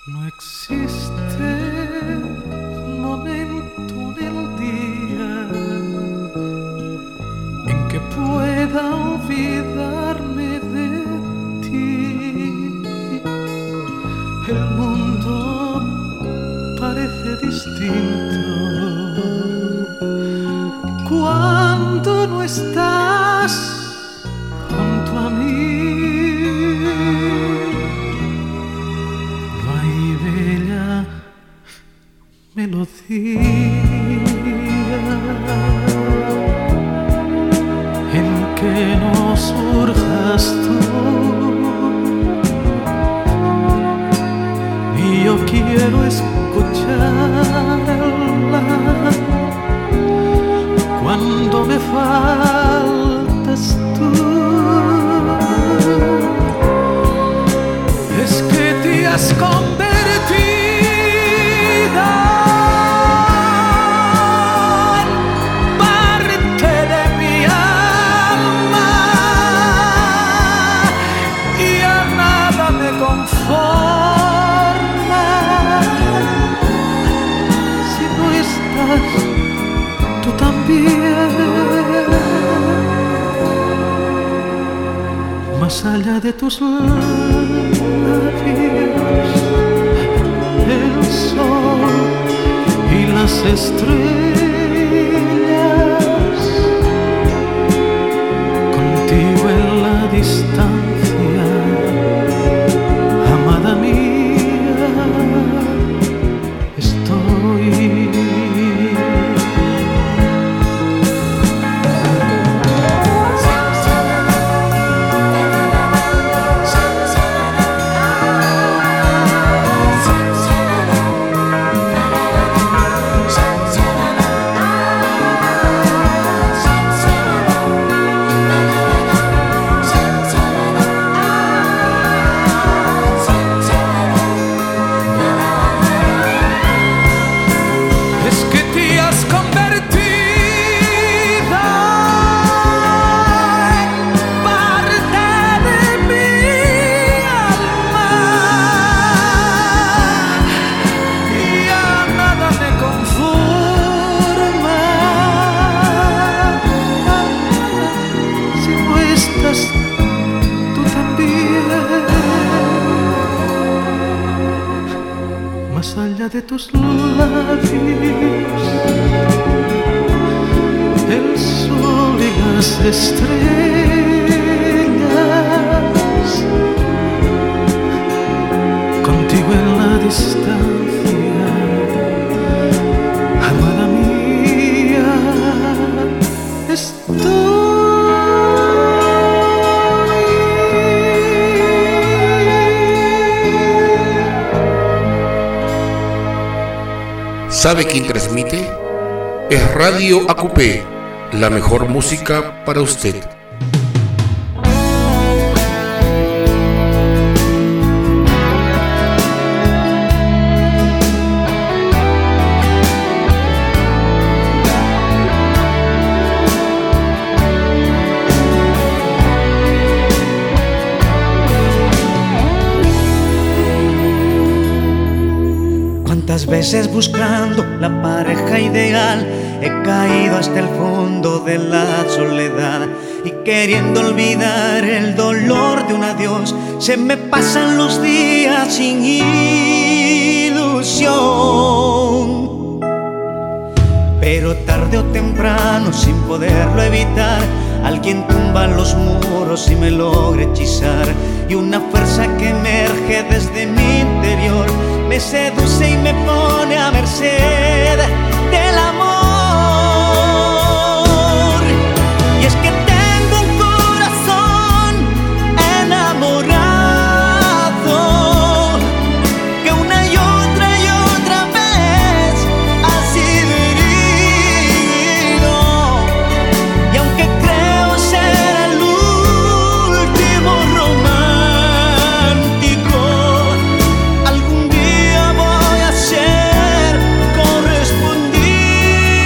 No existe momento en el día en que pueda olvidarme de ti. El mundo parece distinto cuando no estás junto a mí. No hay bella melodía en que no surjas tú, y yo quiero escucharla cuando me faltas tú. Es que te has convertido en parte de mi alma y a nada me conforma si no estás tú también. Más allá de tus labios, el sol y las estrellas, contigo en la distancia, amada mía, estoy. Más allá de tus labios, el sol y las estrellas, contigo en la distancia, amada mía, estoy. ¿Sabe quién transmite? Es Radio AQP, la mejor música para usted. Tantas veces buscando la pareja ideal, he caído hasta el fondo de la soledad y queriendo olvidar el dolor de un adiós, se me pasan los días sin ilusión. Pero tarde o temprano, sin poderlo evitar, alguien tumba los muros y me logra hechizar, y una fuerza que emerge desde mi interior me seduce y me pone a merced del amor. Y es que tengo un corazón enamorado que una y otra vez ha sido herido, y aunque creo ser el último romántico, algún día voy a ser correspondido.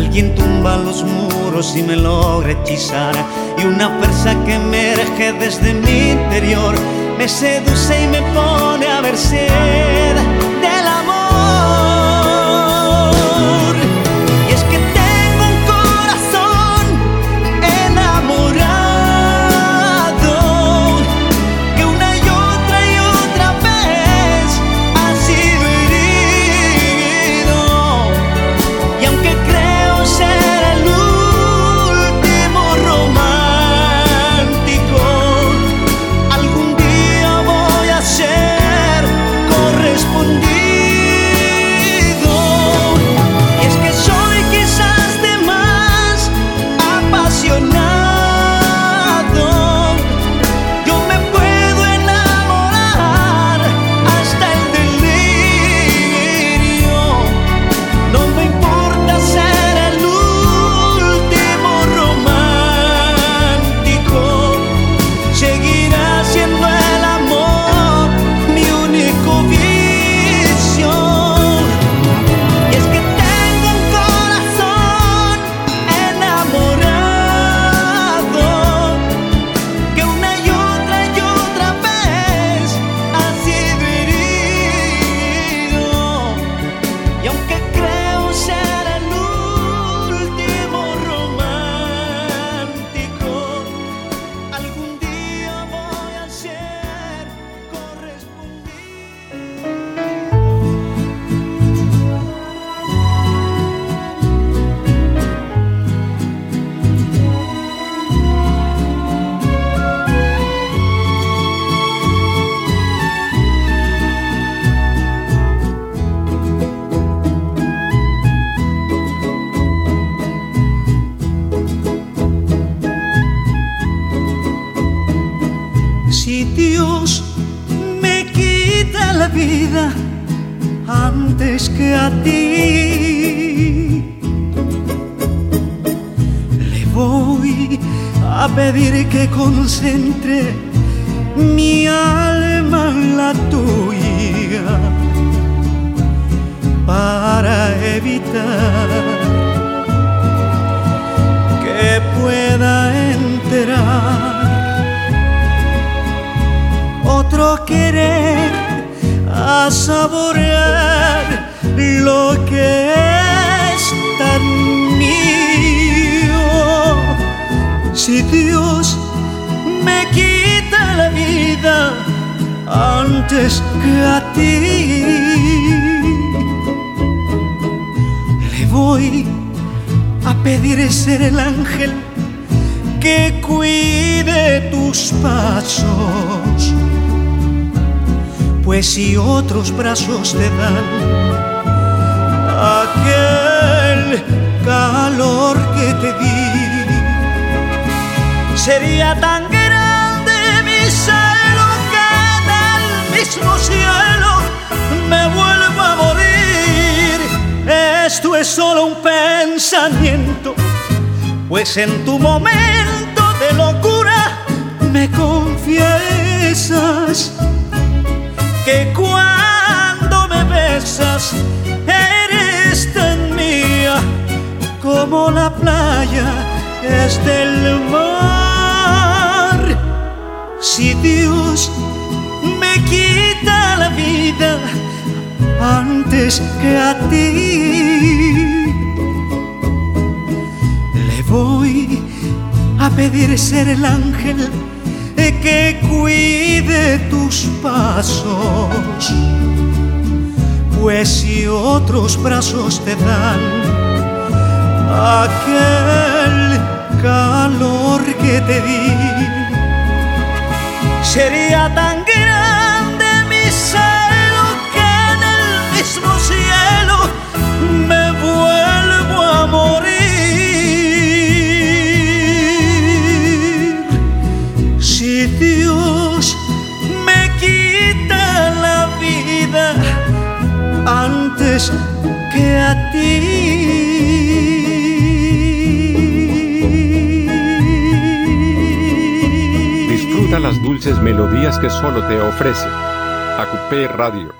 alguien tumba los muros y me logra hechizar, y una fuerza que emerge desde mi interior me seduce y me pone a ver sed del amor. Y es que tengo un corazón enamorado que una y otra vez ha sido herido, y aunque creo ser el último romántico, algún día voy a ser correspondido. Y es que soy quizás de más apasionado, yo me puedo enamorar hasta el delirio. No me importa ser el último romántico, seguirá siendo el amor mi único vicio. Y es que tengo un corazón enamorado que una y otra vez ha sido herido, y aunque creo ser el último romántico, algún día voy a ser correspondido. Si Dios me quita la vida antes que a ti, le voy a pedir que concentre mi alma en la tuya para evitar que pueda enterar otro querer, a saborear lo que es tan mío. Si Dios me quita la vida antes que a ti, le voy a pedir ser el ángel que cuide tus pasos, pues si otros brazos te dan aquel calor que te di, sería tan grande mi celo que en el mismo cielo me vuelvo a morir. Esto es solo un pensamiento, pues en tu momento de locura me confiesas que cuando me besas eres tan mía como la playa es del mar. Si Dios me quita la vida antes que a ti, le voy a pedir ser el ángel que cuide tus pasos, pues si otros brazos te dan aquel calor que te di, sería tan grande mi celo que en el mismo cielo me vuelvo a morir. Si Dios me quita la vida antes que a ti. Disfruta las dulces melodías que solo te ofrece Acupé Radio.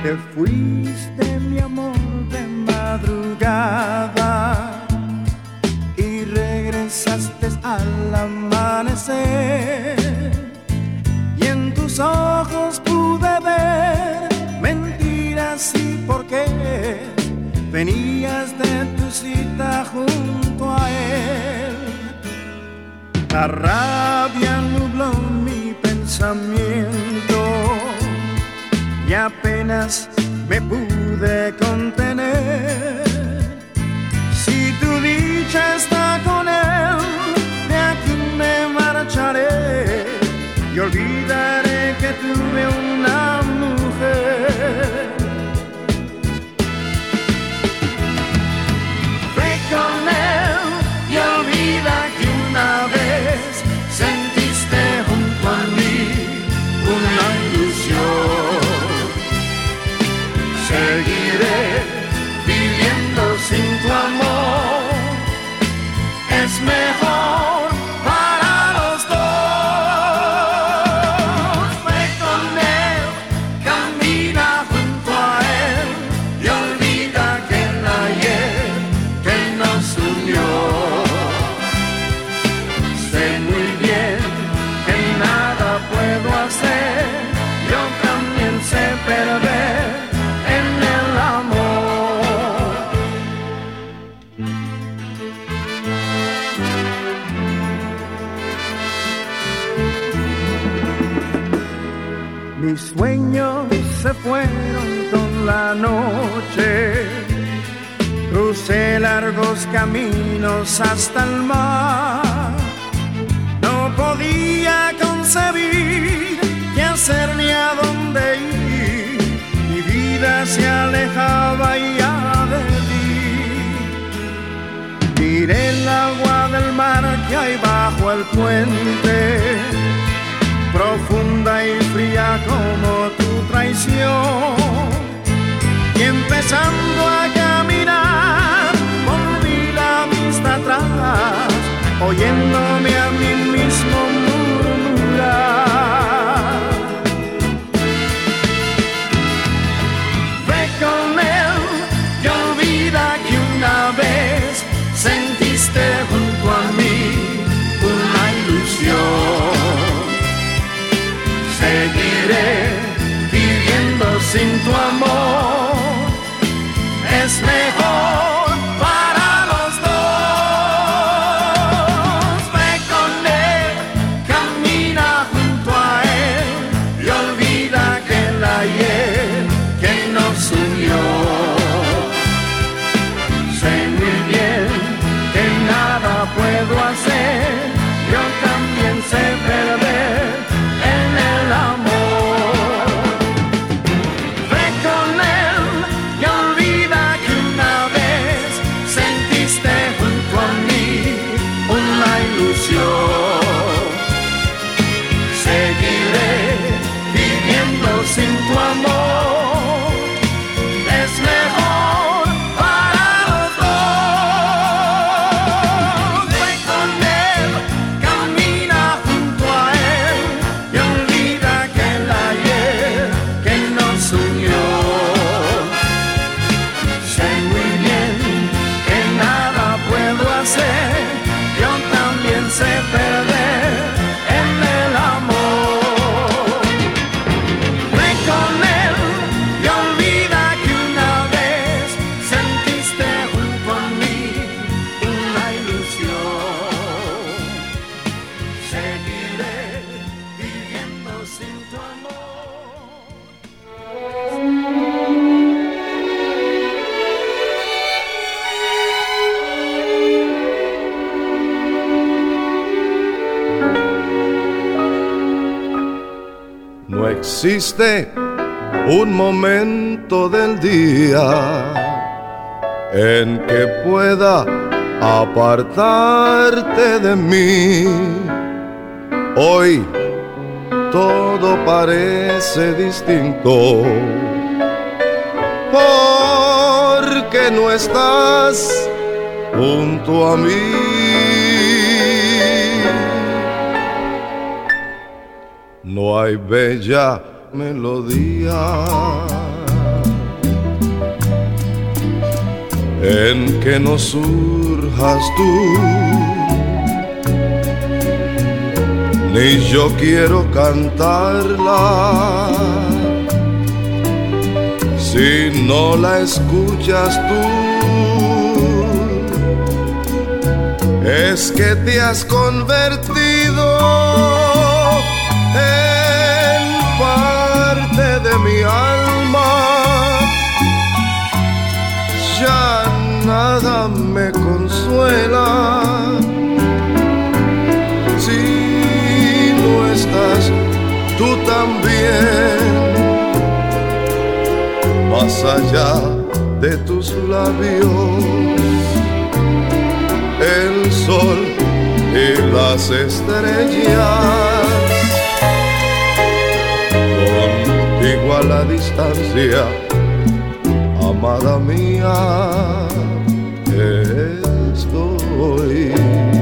Te fuiste, mi amor, de madrugada y regresaste al amanecer. Y en tus ojos pude ver mentiras y por qué venías de tu cita junto a él. La rabia nubló mi pensamiento y apenas me pude contener. Si tu dicha está con él, de aquí me marcharé y olvidaré que tuve una mujer. Ve con él y olvida que una vez sentiste junto a mí una ilusión. Seguiré viviendo sin tu amor, es mejor para los dos. Ve con él, camina junto a él y olvida que el ayer que nos unió. Sé muy bien que nada puedo hacer, yo también sé perder en el amor. Mis sueños se fueron con la noche, crucé largos caminos hasta el mar. No podía concebir qué hacer ni a dónde ir, mi vida se alejaba ya de ti. Miré el agua del mar que hay bajo el puente, profunda y fría como tu traición. Y empezando a caminar, volví la vista atrás, oyéndome a mí mismo murmurar. Ve con él y olvida que una vez sentiste junto a mí una ilusión. Seguiré viviendo sin tu amor, es mejor para los dos. Ve con él, camina junto a él y olvida que el ayer que nos unió. Sé muy bien que nada puedo hacer, yo también sé perder en el amor. Ve con él y olvida que una vez sentiste junto a mí una ilusión. Seguiré viviendo sin tu amor, es mejor para los dos. Ve con él, camina junto a él y olvida que el ayer que nos unió. Sé muy bien que nada puedo hacer, yo también sé perder en el amor. Ve con él y olvida que una vez sentiste junto a mí una ilusión. Seguiré viviendo sin tu amor. No existe un momento del día en que pueda apartarte de mí. Hoy todo parece distinto porque no estás junto a mí. No hay bella melodía en que no surjas tú, ni yo quiero cantarla si no la escuchas tú. Es que te has convertido en parte de mi alma, ya nada me consuela si no estás tú también. Más allá de tus labios, el sol y las estrellas, contigo a la distancia, amada mía, estoy.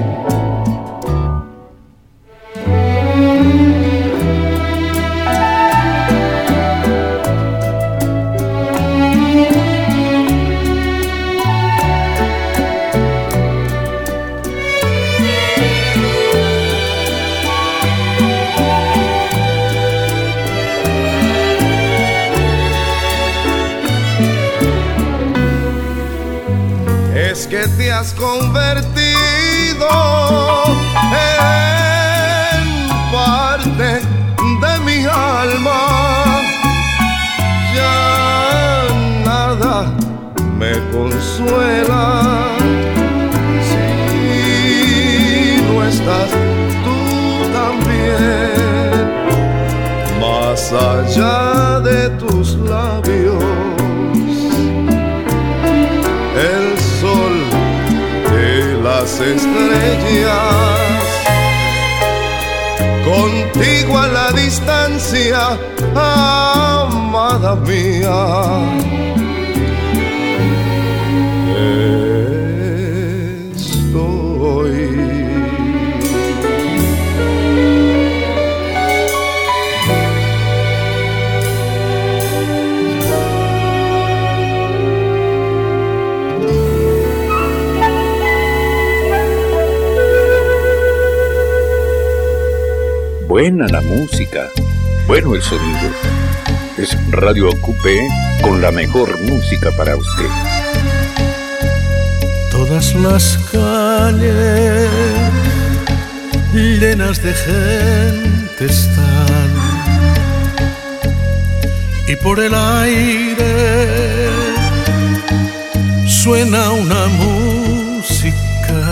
Que te has convertido en parte de mi alma, ya nada me consuela si no estás tú también. Más allá de tus labios, el sol y las estrellas, contigo a la distancia, amada mía, estoy. Buena la música, bueno el sonido. Es Radio Acupé con la mejor música para usted. Todas las calles llenas de gente están, y por el aire suena una música.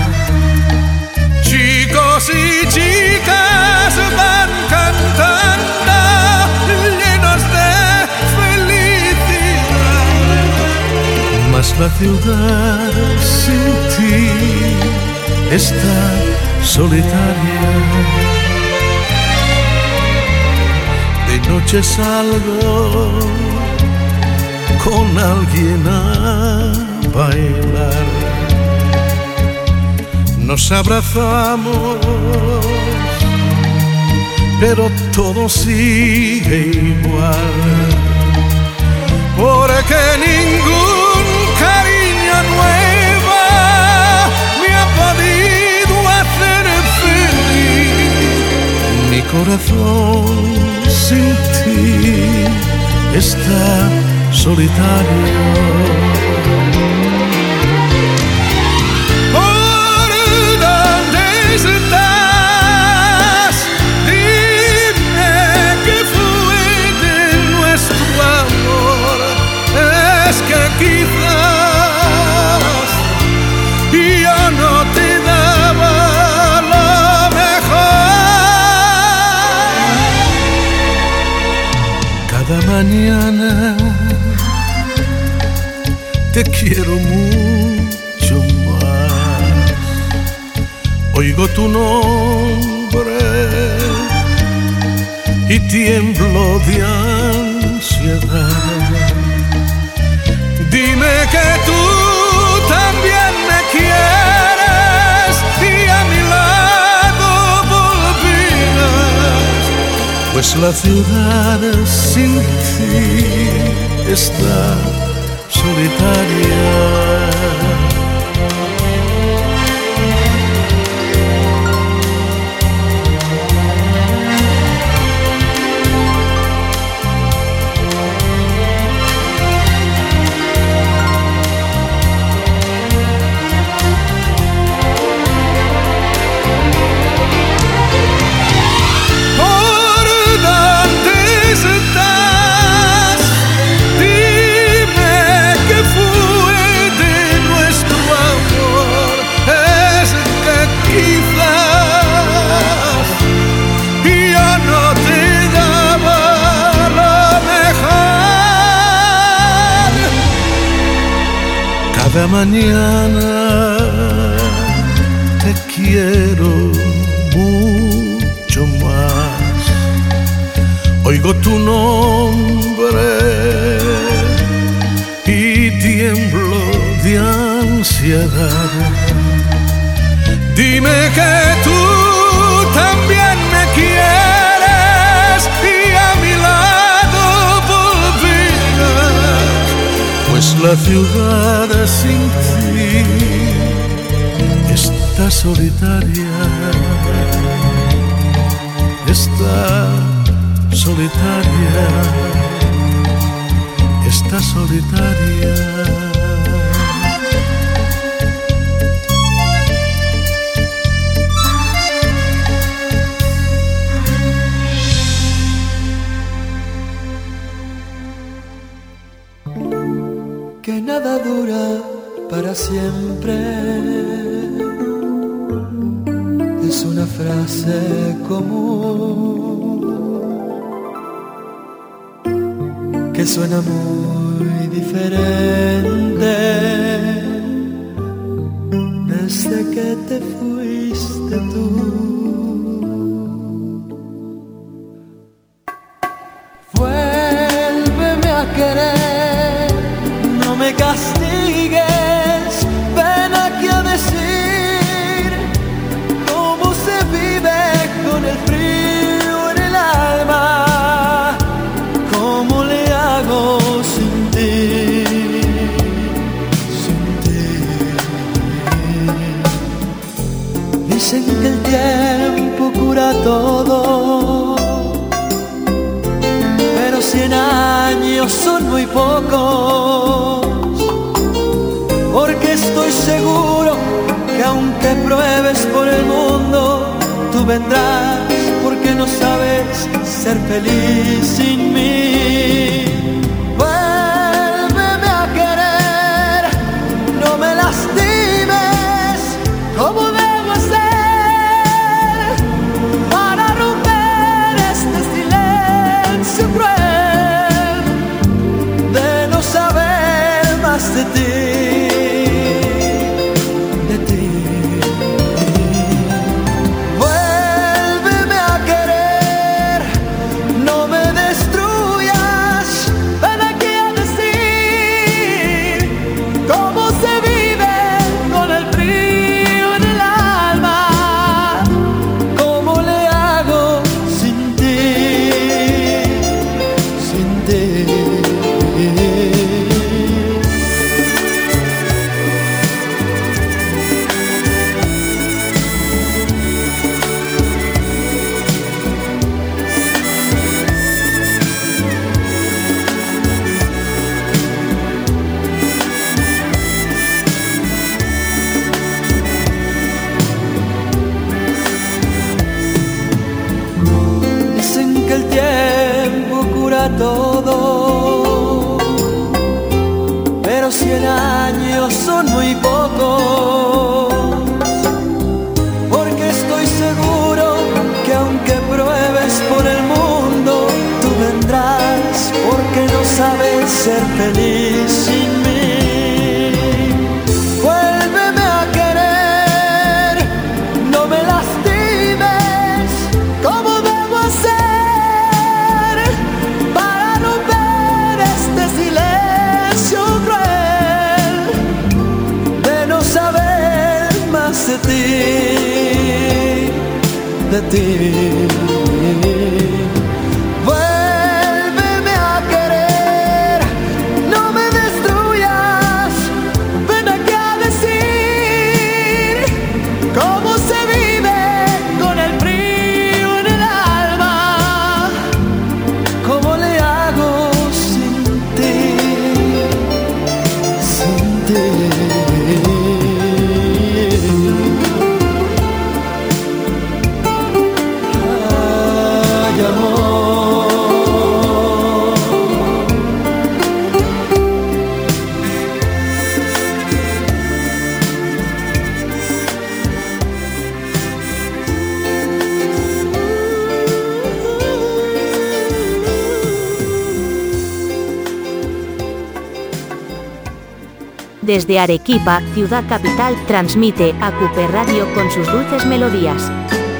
Chicos y chicas van cantando llenos de felicidad, mas la ciudad sin ti está solitaria. De noche salgo con alguien a bailar, nos abrazamos, pero todo sigue igual, porque ningún cariño nuevo me ha podido hacer feliz. Mi corazón sin ti está solitario. ¿Estás? Dime qué fue de nuestro amor. Es que quizás yo no te daba lo mejor. Cada mañana te quiero mucho más. Oigo tu nombre y tiemblo de ansiedad. Dime que tú también me quieres y a mi lado volverás, pues la ciudad sin ti está solitaria. Cada mañana te quiero mucho más. Oigo tu nombre y tiemblo de ansiedad. Dime que tú también me quieres y a mi lado volverás, pues la ciudad sin ti está solitaria, está solitaria, está solitaria. Que nada dura para siempre, es una frase común que suena muy diferente desde que te fuiste tú. Vuélveme a querer, no me castigues, ven aquí a decir cómo se vive con el frío en el alma, cómo le hago sin ti, sin ti. Dicen que el tiempo cura todo, pero 100 años son muy pocos, porque estoy seguro que aunque pruebes por el mundo, tú vendrás, porque no sabes ser feliz sin mí. Vuélveme a querer, no me lastimes, ¿cómo debo hacer para romper este silencio cruel de no saber más de ti? Todo, pero 100 años son muy pocos, porque estoy seguro que aunque pruebes por el mundo, tú vendrás, porque no sabes ser feliz sin mí. Vuélveme a querer, no me lastimes, ¿cómo debo hacer de ti, de ti? Vuélveme a querer, no me destruyas, ven aquí a decir cómo se vive con el frío en el alma, cómo le hago sin ti, sin ti. Desde Arequipa, ciudad capital, transmite ACUPE Radio con sus dulces melodías.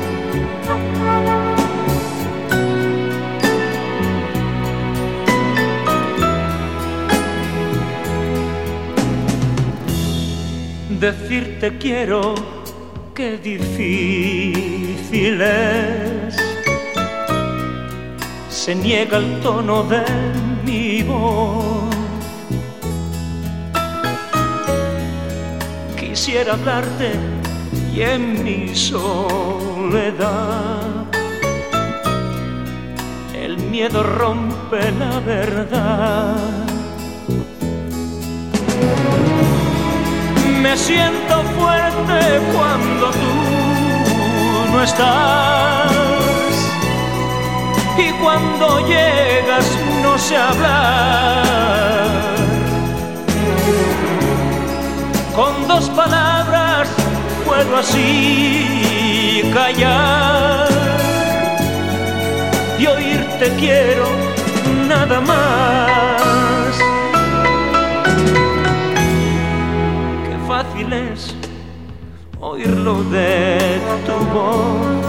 Decirte quiero, qué difícil es. Se niega el tono de mi voz. Quisiera hablarte y en mi soledad el miedo rompe la verdad. Me siento fuerte cuando tú no estás, y cuando llegas no sé hablar. Con dos palabras puedo así callar y oírte quiero nada más. Qué fácil es oírlo de tu voz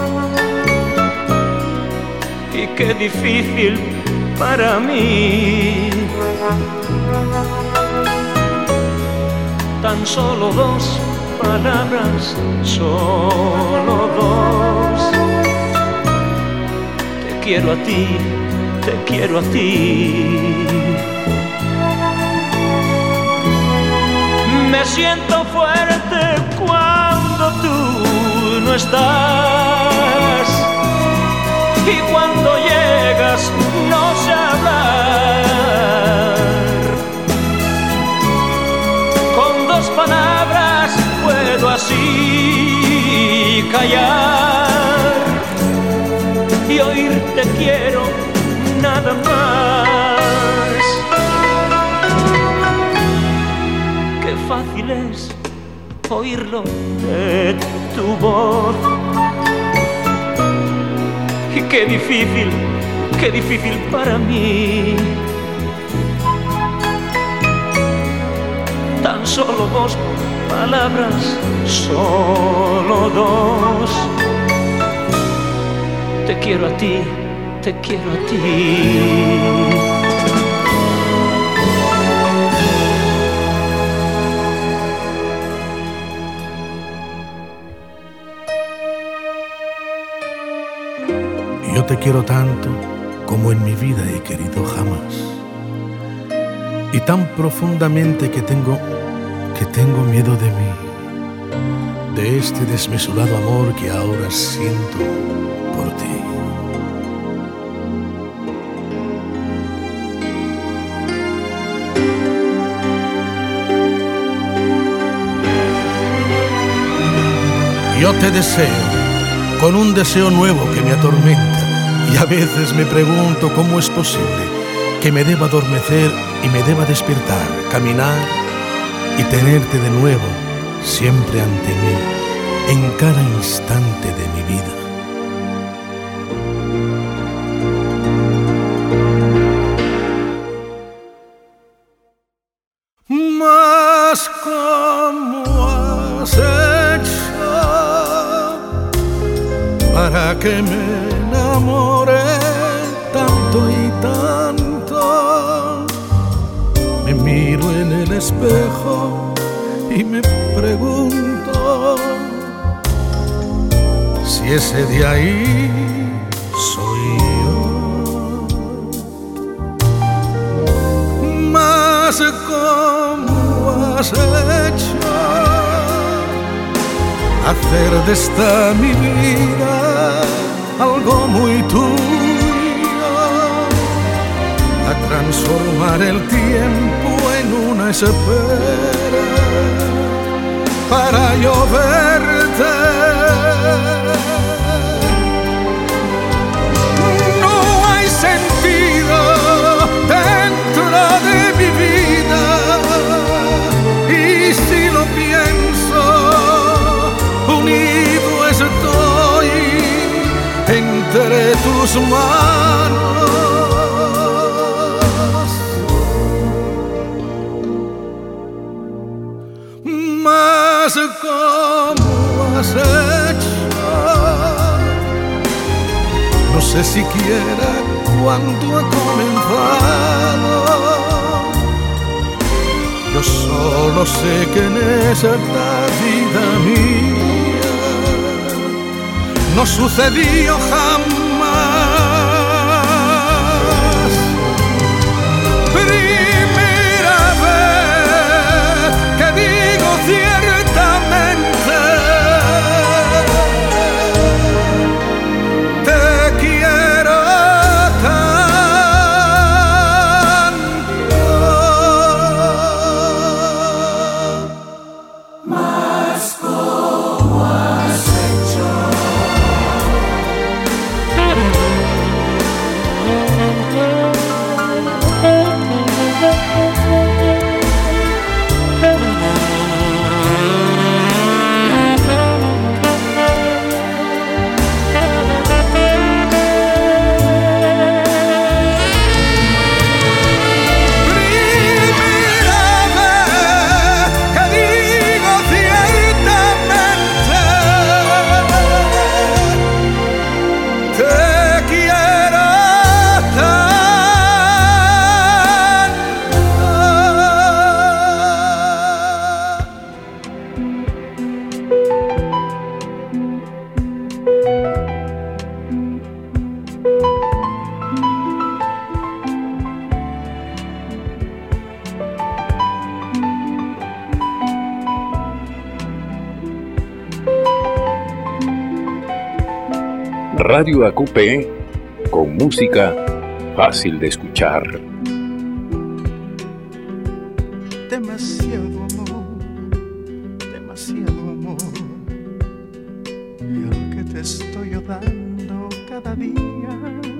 y qué difícil para mí. Tan solo dos palabras, solo dos. Te quiero a ti, te quiero a ti. Me siento fuerte cuando tú no estás, y cuando llegas no sé hablar. Con dos palabras puedo así callar y oírte quiero nada más. Qué fácil es oírlo de tu voz y qué difícil para mí. Tan solo dos palabras, solo dos. Te quiero a ti, te quiero a ti. Yo te quiero tanto como en mi vida he querido jamás, y tan profundamente que tengo miedo de mí, de este desmesurado amor que ahora siento por ti. Yo te deseo con un deseo nuevo que me atormenta, y a veces me pregunto cómo es posible que me deba adormecer y me deba despertar, caminar y tenerte de nuevo siempre ante mí, en cada instante de mi vida. Mas ¿cómo has hecho para que me enamore tanto y tanto? Me miro en el espejo y me pregunto si ese de ahí soy yo. Mas ¿cómo has hecho hacer de esta mi vida algo muy tuyo, a transformar el tiempo en una espera para yo verte? No hay sentido dentro de mi vida, y si lo pienso, unido estoy entre tus manos. digas cómo has hecho. No sé siquiera cuándo ha comenzado. Yo solo sé que en esta vida mía no sucedió jamás. Primera vez que digo ciertamente te quiero tanto. Mas ¿cómo has hecho? Radio AQP, con música fácil de escuchar. Demasiado amor, demasiado amor. Y el que te estoy dando cada día.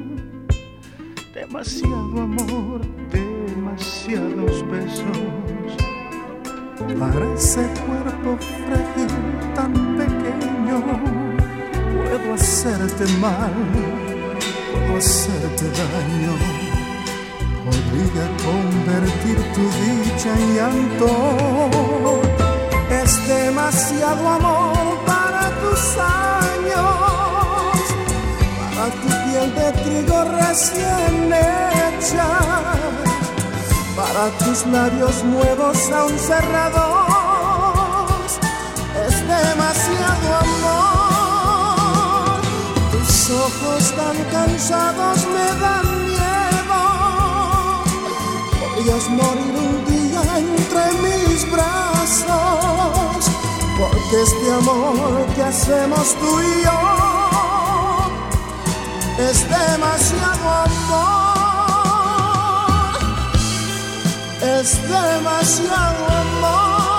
Demasiado amor, demasiados besos. Para ese cuerpo frágil tan pequeño. Puedo hacerte mal, puedo hacerte daño. Podría convertir tu dicha en llanto. Es demasiado amor para tus años, para tu piel de trigo recién hecha, para tus labios nuevos aún cerrados. Es demasiado amor. Tus ojos tan cansados me dan miedo. Podrías morir un día entre mis brazos, porque este amor que hacemos tú y yo es demasiado amor. Es demasiado amor.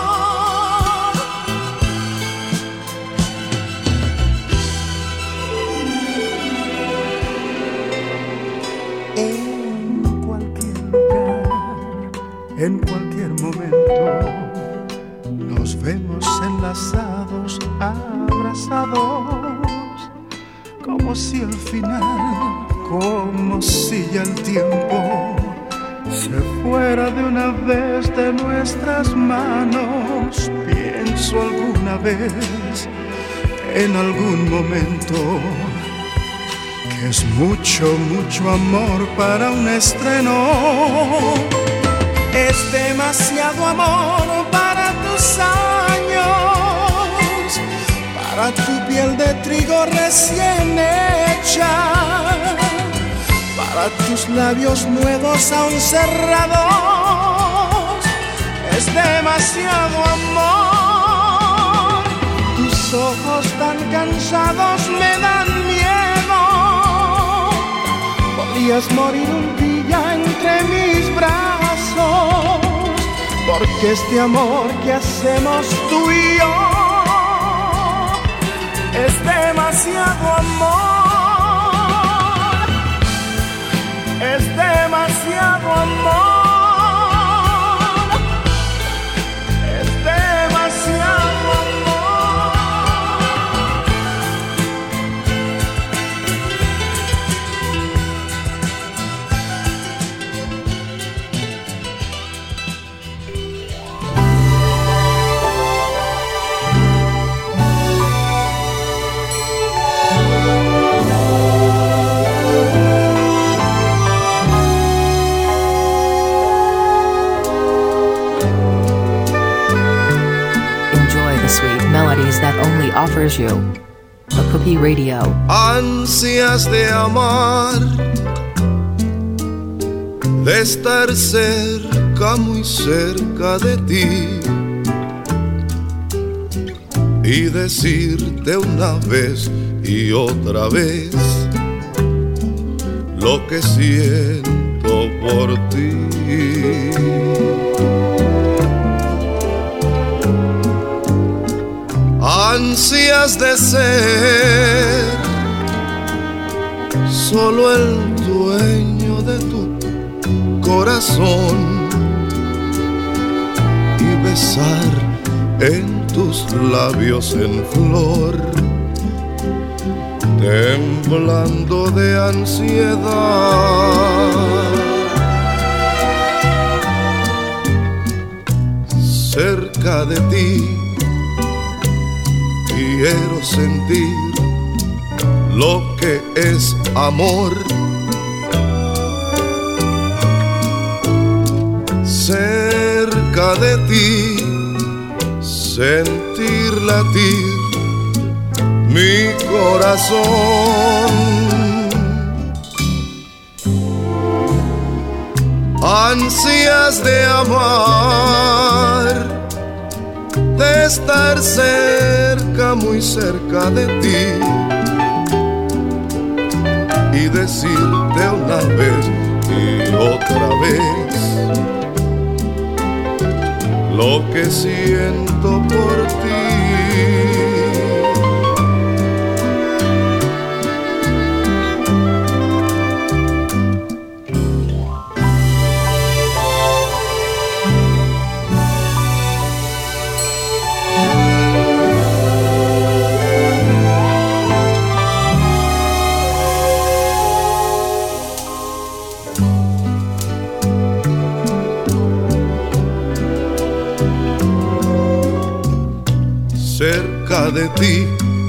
En cualquier momento nos vemos enlazados, abrazados, como si al final, como si ya el tiempo se fuera de una vez de nuestras manos. Pienso alguna vez, en algún momento, que es mucho, mucho amor para un estreno. Es demasiado amor para tus años, para tu piel de trigo recién hecha, para tus labios nuevos aún cerrados. Es demasiado amor. Tus ojos tan cansados me dan miedo. Podrías morir un día entre mis brazos, porque este amor que hacemos tú y yo es demasiado amor. Es demasiado amor. Es demasiado melodies that only offers you Akupe Radio. Ansias de amar, de estar cerca, muy cerca de ti, y decirte una vez y otra vez lo que siento por ti. Ansias de ser solo el dueño de tu corazón y besar en tus labios en flor, temblando de ansiedad. Cerca de ti quiero sentir lo que es amor. Cerca de ti sentir latir mi corazón. Ansias de amar, de estar cerca, muy cerca de ti, y decirte una vez y otra vez lo que siento por ti. Cerca de ti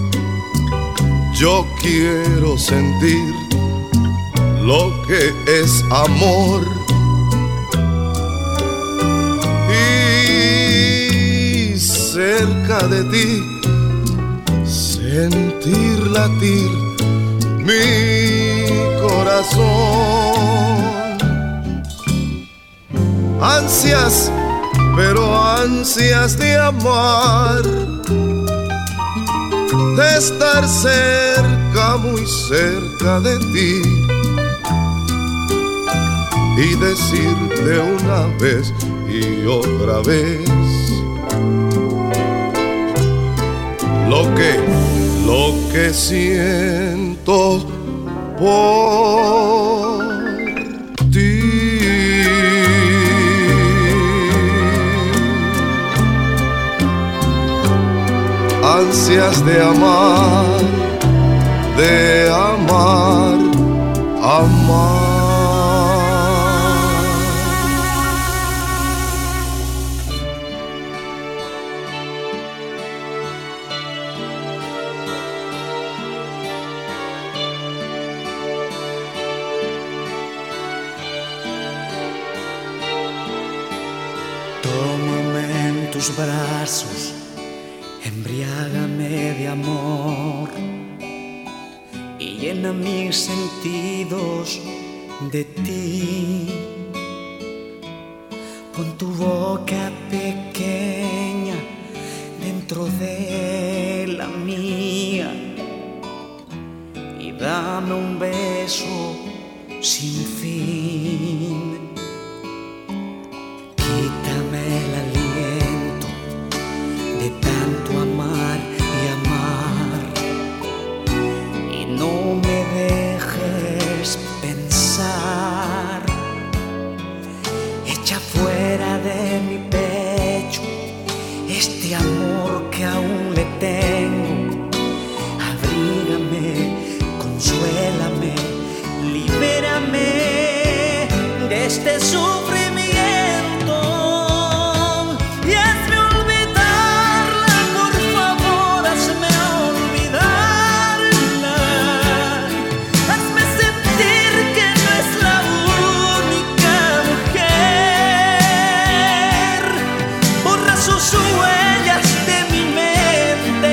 yo quiero sentir lo que es amor, y cerca de ti sentir latir mi corazón. Ansias, pero ansias de amar, de estar cerca, muy cerca de ti, y decirte una vez y otra vez lo que siento por ti. Ansias de amar, de amar, amar. Tómame en tus brazos, embriágame de amor y llena mis sentidos de ti. Pon tu boca pequeña dentro de la mía y dame un beso sin fin. Quítame el aliento de tanto amar y amar, y no me dejes pensar. Echa fuera de mi pecho este amor que aún le tengo. Abrígame, consuélame, libérame de este sufrimiento. Sus huellas de mi mente.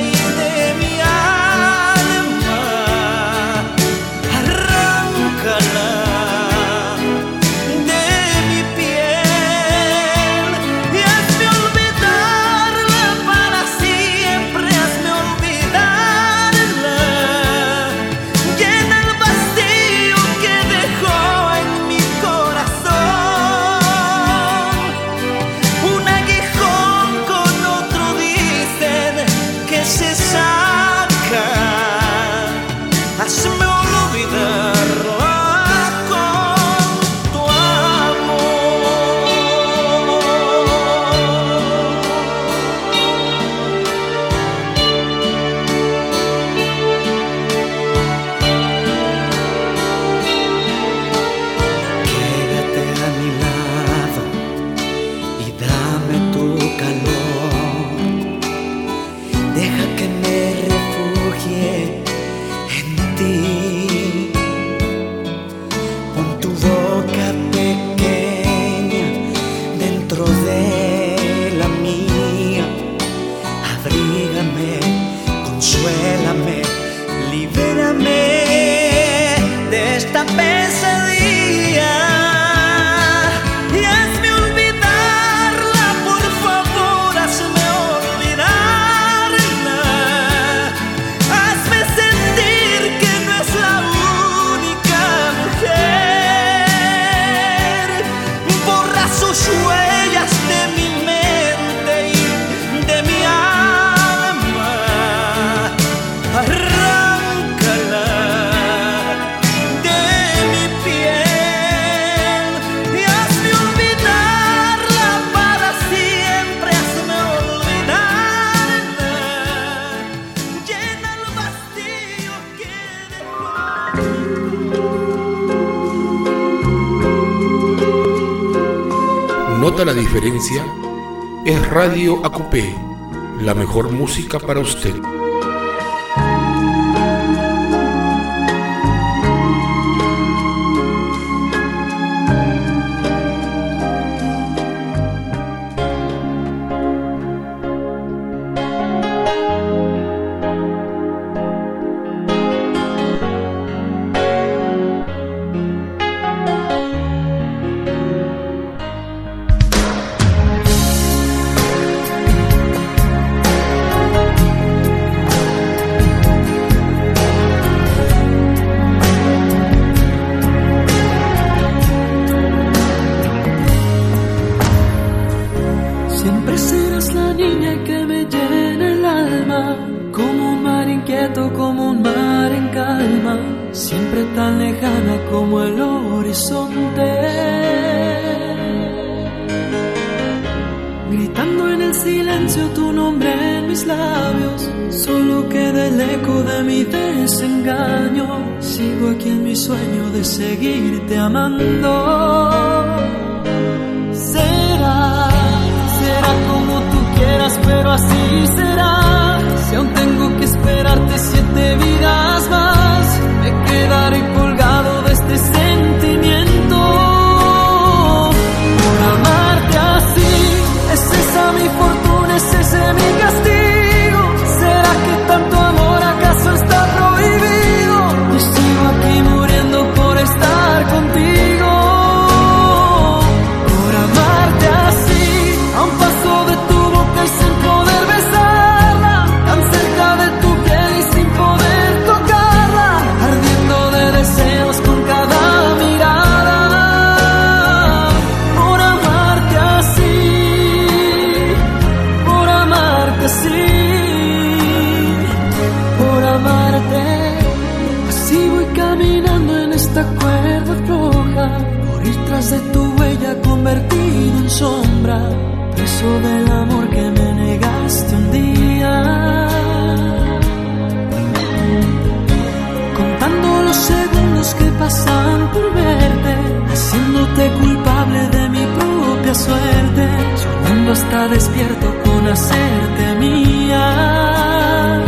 ¿Nota la diferencia? Es Radio AQP, la mejor música para usted. Seguirte amando. Será como tú quieras, pero así será. Si aún tengo que esperarte 7 vidas más, me quedaré colgado de este sentimiento. Por amarte así, es esa mi fortuna, es ese mi castigo. ¿Será que tanto amor acaso está prohibido? Y sigo aquí muriendo por estar contigo, por amarte así, a un paso de tu boca y sin poder besarla, tan cerca de tu piel y sin poder tocarla, ardiendo de deseos con cada mirada, por amarte así, por amarte así, por amarte. Así voy caminando en esta cuerda floja, por ir tras de tu huella convertido en sombra, preso del amor que me negaste un día. Contando los segundos que pasan por verte, haciéndote culpable de mi propia suerte, soñando hasta despierto con hacerte mía.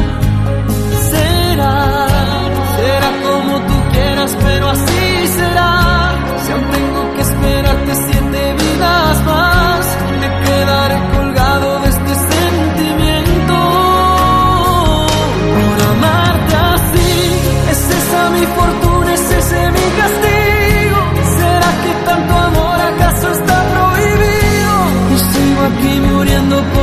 Será como tú quieras, pero así será. Si aún tengo que esperarte 7 vidas más, me quedaré colgado de este sentimiento. Por amarte así, es esa mi fortuna, es ese mi castigo. ¿Será que tanto amor acaso está prohibido? Y sigo aquí muriendo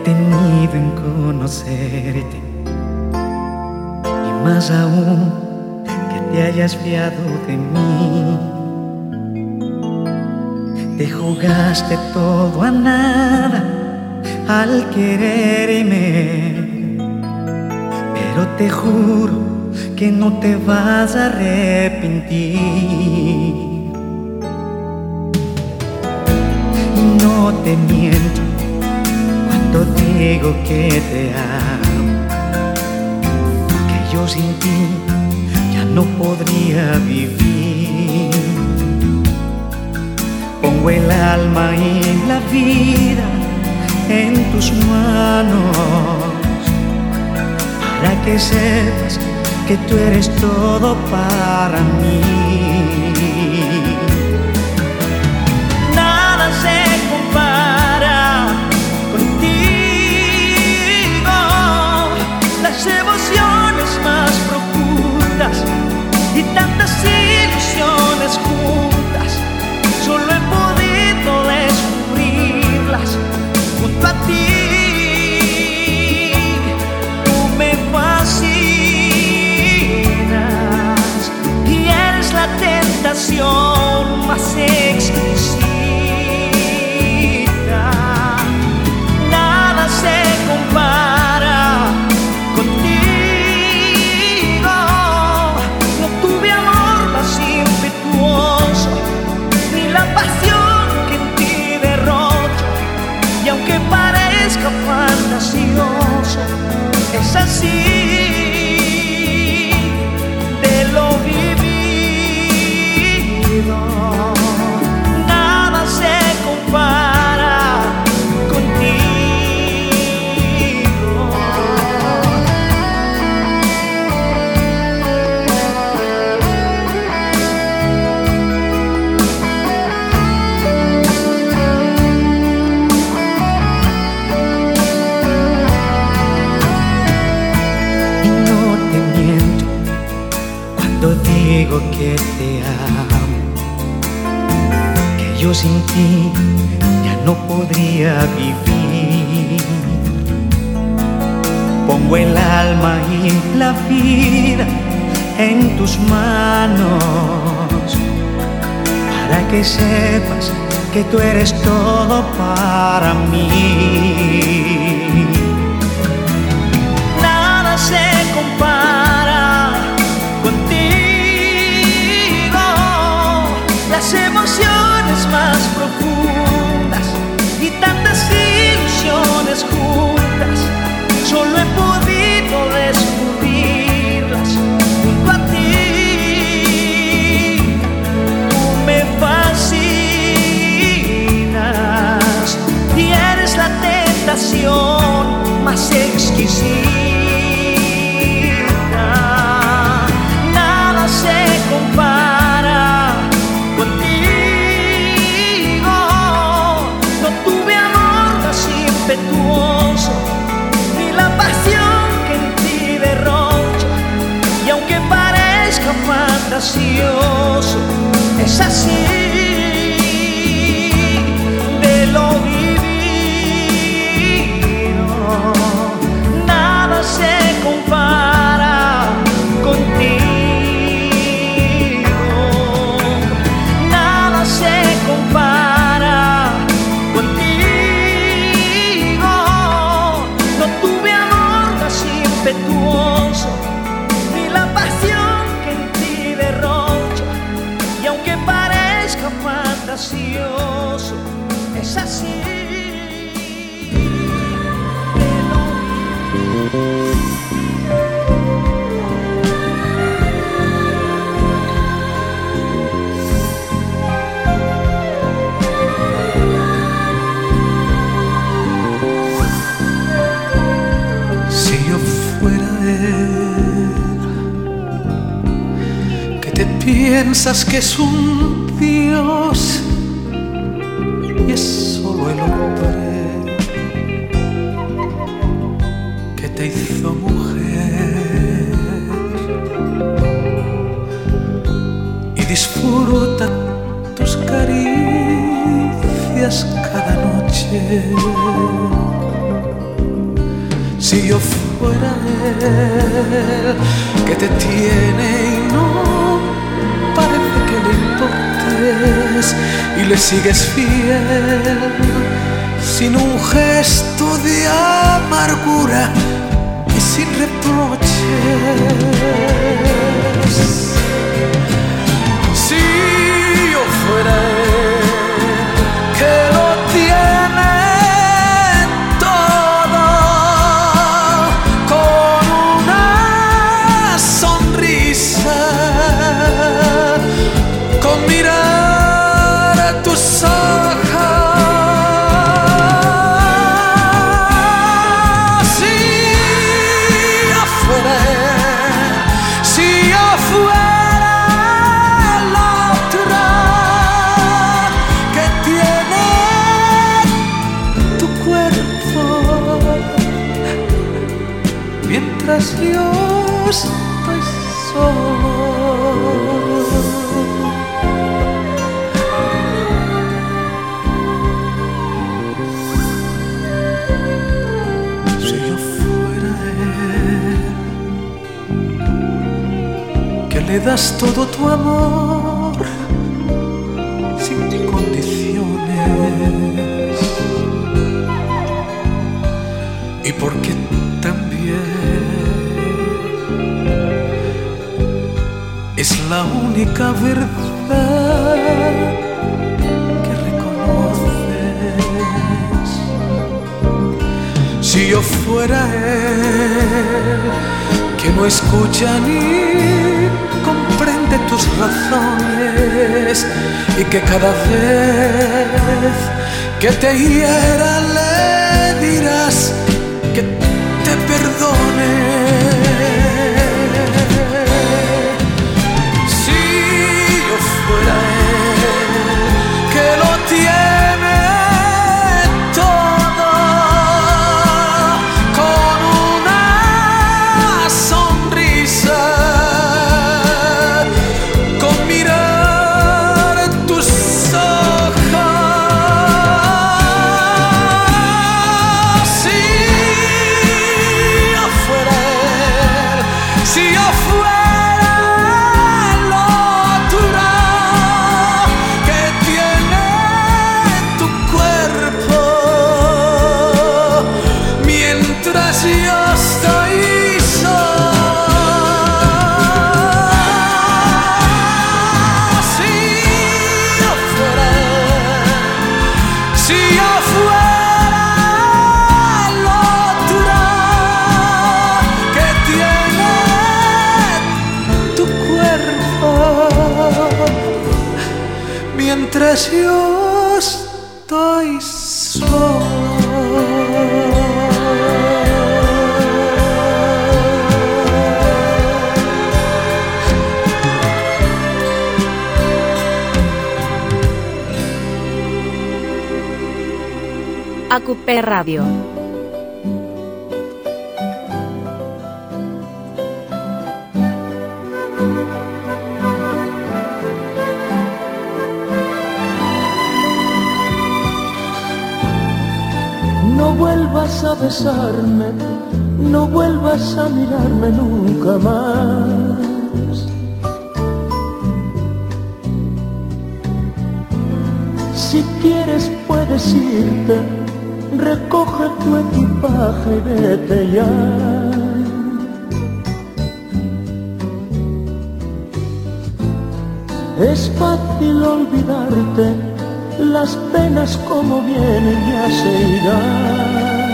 tenido en conocerte, y más aún que te hayas fiado de mí. Te jugaste todo a nada al quererme, pero te juro que no te vas a arrepentir. Y no te miento cuando digo que te amo, que yo sin ti ya no podría vivir. Pongo el alma y la vida en tus manos, para que sepas que tú eres todo para mí. Nada se compara contigo, las emociones más profundas y tantas ilusiones juntas, solo he podido descubrirlas junto a ti. Tú me fascinas y eres la tentación más exquisita. Nada se compara contigo. No tuve amor más impetuoso, ni la pasión que en ti derrocho. Y aunque parezca fantasioso, es así. De lo vivido, nada se compara contigo. Y no te miento cuando digo que te amo, que yo sin ti ya no podría vivir. Pongo el alma y la vida en tus manos, para que sepas que tú eres todo para mí. Nada se compara contigo, las emociones más profundas y tantas ilusiones juntas, solo he podido descubrirlas junto a ti. Tú me fascinas y eres la tentación más exquisita. Nada se compara contigo. No tuve amor más impetuoso, ni la pasión que en ti derrocho. Y aunque parezca fantasioso, es así. De lo vivido, nada se compara contigo. Nada se compara contigo. No tuve amor más impetuoso, ni la pasión que en ti derrocho. Y aunque parezca fantasioso, es así. Si yo fuera él, que te piensas que es un dios y es solo el hombre que te hizo mujer, y disfruta tus caricias cada noche Si yo fuera él que te tiene y no parece que le importes y le sigues fiel sin un gesto de amargura y sin reproches. Si yo fuera él que lo tiene todo con una sonrisa, con mirar a tus ojos. Si yo fuera él, si yo fuera la otra que tiene tu cuerpo, mientras yo estoy solo. Si yo fuera él que le das todo tu amor sin condiciones, y porque también es la única verdad que reconoces. Si yo fuera él que no escucha ni comprende tus razones y que cada vez que te hiera le dirás que te perdone. Si yo fuera él que lo tiene todo con una sonrisa, con mirar tus ojos. Si yo fuera él, si yo fuera la otra que tiene tu cuerpo, mientras yo estoy solo. Si yo fuera él, si yo fuera la otra que tiene tu cuerpo, mientras yo estoy solo. AQP Radio. No vuelvas a besarme, no vuelvas a mirarme nunca más. Si quieres puedes irte, recoge tu equipaje y vete ya. Es fácil olvidarte, las penas como vienen ya se irán.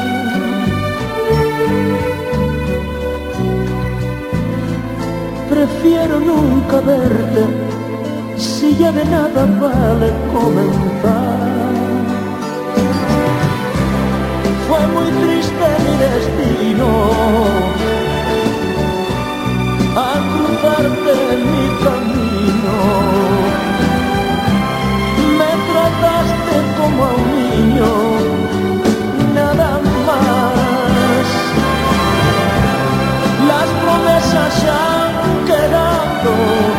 Prefiero nunca verte, si ya de nada vale comenzar. Fue muy triste mi destino al cruzarte en mi camino. Me trataste como a un niño, nada más. Las promesas han quedado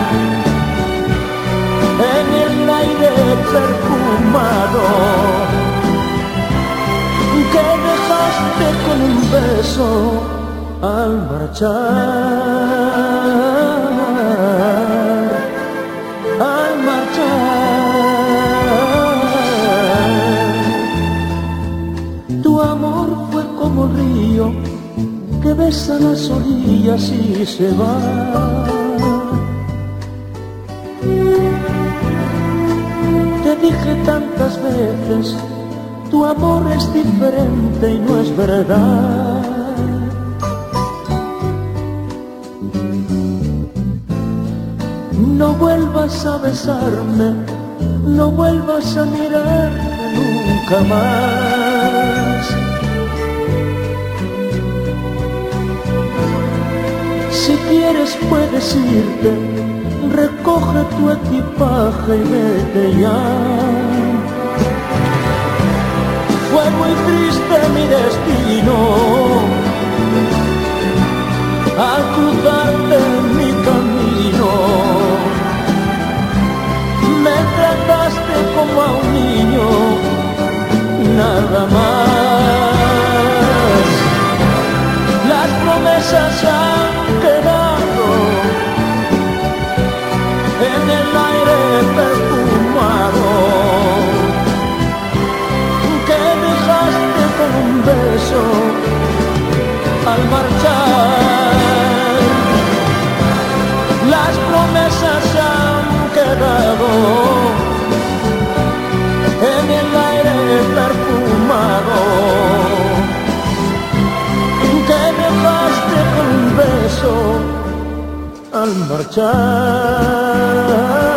en el aire perfumado que dejaste con un beso al marchar, al marchar. Tu amor fue como el río que besa las orillas y se va. Te dije tantas veces, tu amor es diferente y no es verdad. No vuelvas a besarme, no vuelvas a mirarme nunca más. Si quieres puedes irte, recoge tu equipaje y vete ya. Fue muy triste mi destino al cruzarte en mi camino. Me trataste como a un niño, nada más. Las promesas han quedado en el aire perfumado que dejaste con un beso al marchar. Las promesas han quedado en el aire perfumado que dejaste con un beso al marchar.